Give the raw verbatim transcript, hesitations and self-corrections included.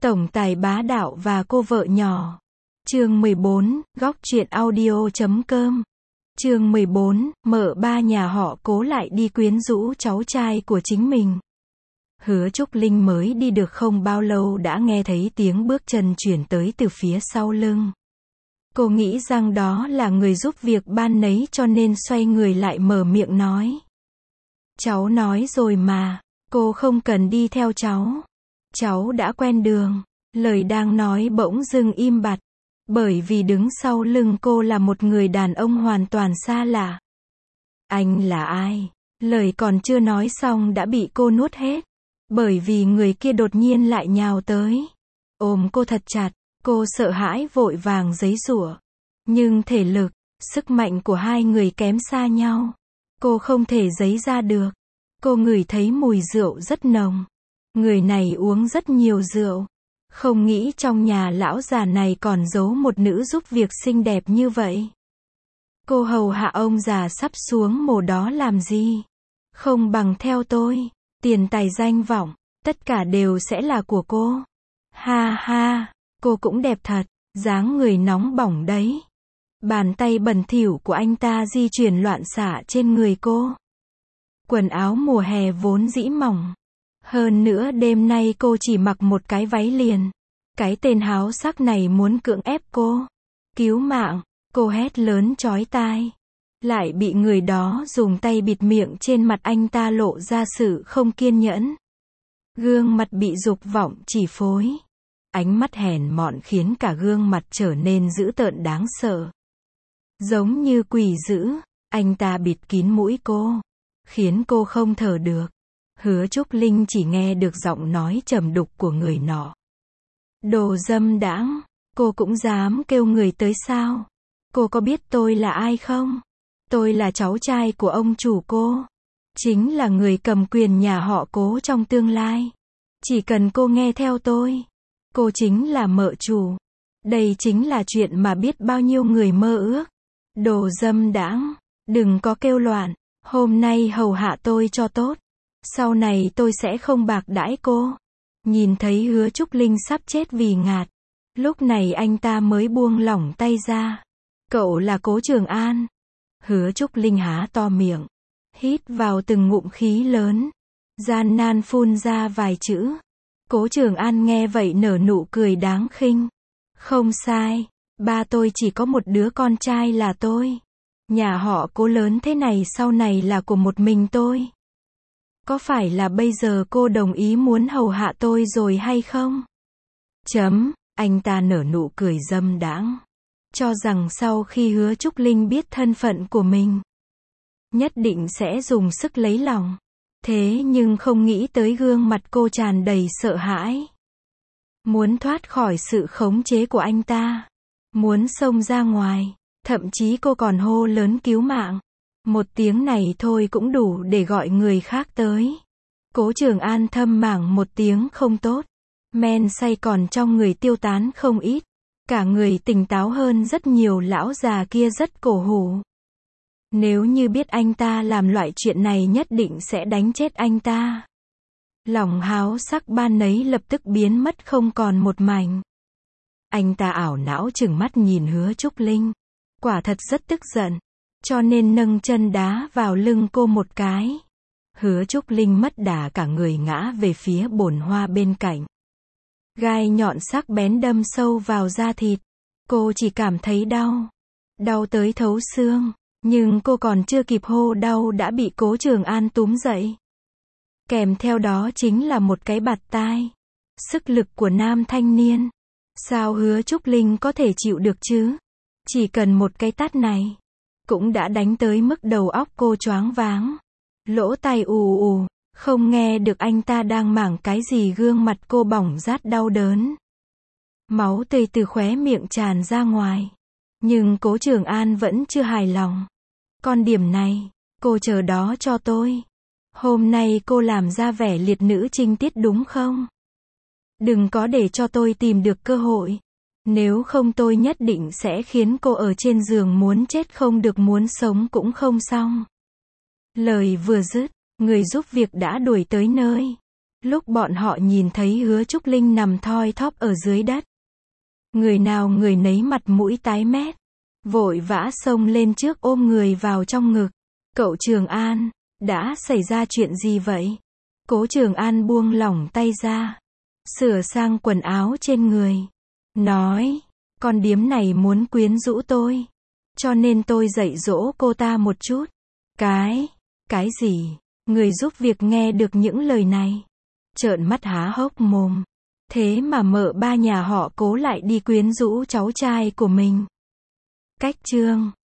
Tổng tài bá đạo và cô vợ nhỏ. Chương mười bốn, góc truyện audio chấm com. Chương mười bốn, mợ ba nhà họ Cố lại đi quyến rũ cháu trai của chính mình. Hứa Trúc Linh mới đi được không bao lâu đã nghe thấy tiếng bước chân chuyển tới từ phía sau lưng. Cô nghĩ rằng đó là người giúp việc ban nấy cho nên xoay người lại mở miệng nói. Cháu nói rồi mà, cô không cần đi theo cháu. Cháu đã quen đường. Lời đang nói bỗng dưng im bặt. Bởi vì đứng sau lưng cô là một người đàn ông hoàn toàn xa lạ. Anh là ai? Lời còn chưa nói xong đã bị cô nuốt hết. Bởi vì người kia đột nhiên lại nhào tới. Ôm cô thật chặt, cô sợ hãi vội vàng giãy giụa. Nhưng thể lực, sức mạnh của hai người kém xa nhau. Cô không thể giãy ra được. Cô ngửi thấy mùi rượu rất nồng. Người này uống rất nhiều rượu. Không nghĩ trong nhà lão già này còn giấu một nữ giúp việc xinh đẹp như vậy. Cô hầu hạ ông già sắp xuống mồ đó làm gì? Không bằng theo tôi. Tiền tài danh vọng, tất cả đều sẽ là của cô. Ha ha, cô cũng đẹp thật, dáng người nóng bỏng đấy. Bàn tay bẩn thỉu của anh ta di chuyển loạn xạ trên người cô. Quần áo mùa hè vốn dĩ mỏng. Hơn nữa đêm nay cô chỉ mặc một cái váy liền. Cái tên háo sắc này muốn cưỡng ép cô. Cứu mạng, cô hét lớn chói tai. Lại bị người đó dùng tay bịt miệng trên mặt anh ta lộ ra sự không kiên nhẫn. Gương mặt bị dục vọng chỉ phối. Ánh mắt hèn mọn khiến cả gương mặt trở nên dữ tợn đáng sợ. Giống như quỷ dữ, anh ta bịt kín mũi cô. Khiến cô không thở được. Hứa Trúc Linh chỉ nghe được giọng nói trầm đục của người nọ. Đồ dâm đãng, cô cũng dám kêu người tới sao? Cô có biết tôi là ai không? Tôi là cháu trai của ông chủ cô. Chính là người cầm quyền nhà họ Cố trong tương lai. Chỉ cần cô nghe theo tôi, cô chính là mợ chủ. Đây chính là chuyện mà biết bao nhiêu người mơ ước. Đồ dâm đãng, đừng có kêu loạn. Hôm nay hầu hạ tôi cho tốt. Sau này tôi sẽ không bạc đãi cô. Nhìn thấy Hứa Trúc Linh sắp chết vì ngạt. Lúc này anh ta mới buông lỏng tay ra. Cậu là Cố Trường An. Hứa Trúc Linh há to miệng. Hít vào từng ngụm khí lớn. Gian nan phun ra vài chữ. Cố Trường An nghe vậy nở nụ cười đáng khinh. Không sai. Ba tôi chỉ có một đứa con trai là tôi. Nhà họ Cố lớn thế này sau này là của một mình tôi. Có phải là bây giờ cô đồng ý muốn hầu hạ tôi rồi hay không? Chấm, anh ta nở nụ cười dâm đãng. Cho rằng sau khi Hứa Trúc Linh biết thân phận của mình, nhất định sẽ dùng sức lấy lòng. Thế nhưng không nghĩ tới gương mặt cô tràn đầy sợ hãi. Muốn thoát khỏi sự khống chế của anh ta. Muốn xông ra ngoài. Thậm chí cô còn hô lớn cứu mạng. Một tiếng này thôi cũng đủ để gọi người khác tới. Cố Trường An thâm mảng một tiếng không tốt. Men say còn trong người tiêu tán không ít. Cả người tỉnh táo hơn rất nhiều, lão già kia rất cổ hủ. Nếu như biết anh ta làm loại chuyện này nhất định sẽ đánh chết anh ta. Lòng háo sắc ban nấy lập tức biến mất không còn một mảnh. Anh ta ảo não trừng mắt nhìn Hứa Trúc Linh. Quả thật rất tức giận. Cho nên nâng chân đá vào lưng cô một cái. Hứa Trúc Linh mất đà cả người ngã về phía bồn hoa bên cạnh. Gai nhọn sắc bén đâm sâu vào da thịt. Cô chỉ cảm thấy đau. Đau tới thấu xương. Nhưng cô còn chưa kịp hô đau đã bị Cố Trường An túm dậy. Kèm theo đó chính là một cái bạt tai. Sức lực của nam thanh niên. Sao Hứa Trúc Linh có thể chịu được chứ? Chỉ cần một cái tát này cũng đã đánh tới mức đầu óc cô choáng váng. Lỗ tai ù ù, không nghe được anh ta đang mảng cái gì, gương mặt cô bỏng rát đau đớn. Máu tươi từ khóe miệng tràn ra ngoài. Nhưng Cố Trường An vẫn chưa hài lòng. Con điểm này, cô chờ đó cho tôi. Hôm nay cô làm ra vẻ liệt nữ trinh tiết đúng không? Đừng có để cho tôi tìm được cơ hội. Nếu không tôi nhất định sẽ khiến cô ở trên giường muốn chết không được muốn sống cũng không xong. Lời vừa dứt, người giúp việc đã đuổi tới nơi. Lúc bọn họ nhìn thấy Hứa Trúc Linh nằm thoi thóp ở dưới đất, người nào người nấy mặt mũi tái mét, vội vã xông lên trước ôm người vào trong ngực. Cậu Trường An, đã xảy ra chuyện gì vậy? Cố Trường An buông lỏng tay ra, sửa sang quần áo trên người, nói, con điếm này muốn quyến rũ tôi, cho nên tôi dạy dỗ cô ta một chút. Cái, cái gì? Người giúp việc nghe được những lời này, trợn mắt há hốc mồm. Thế mà mợ ba nhà họ Cố lại đi quyến rũ cháu trai của mình. Cách chương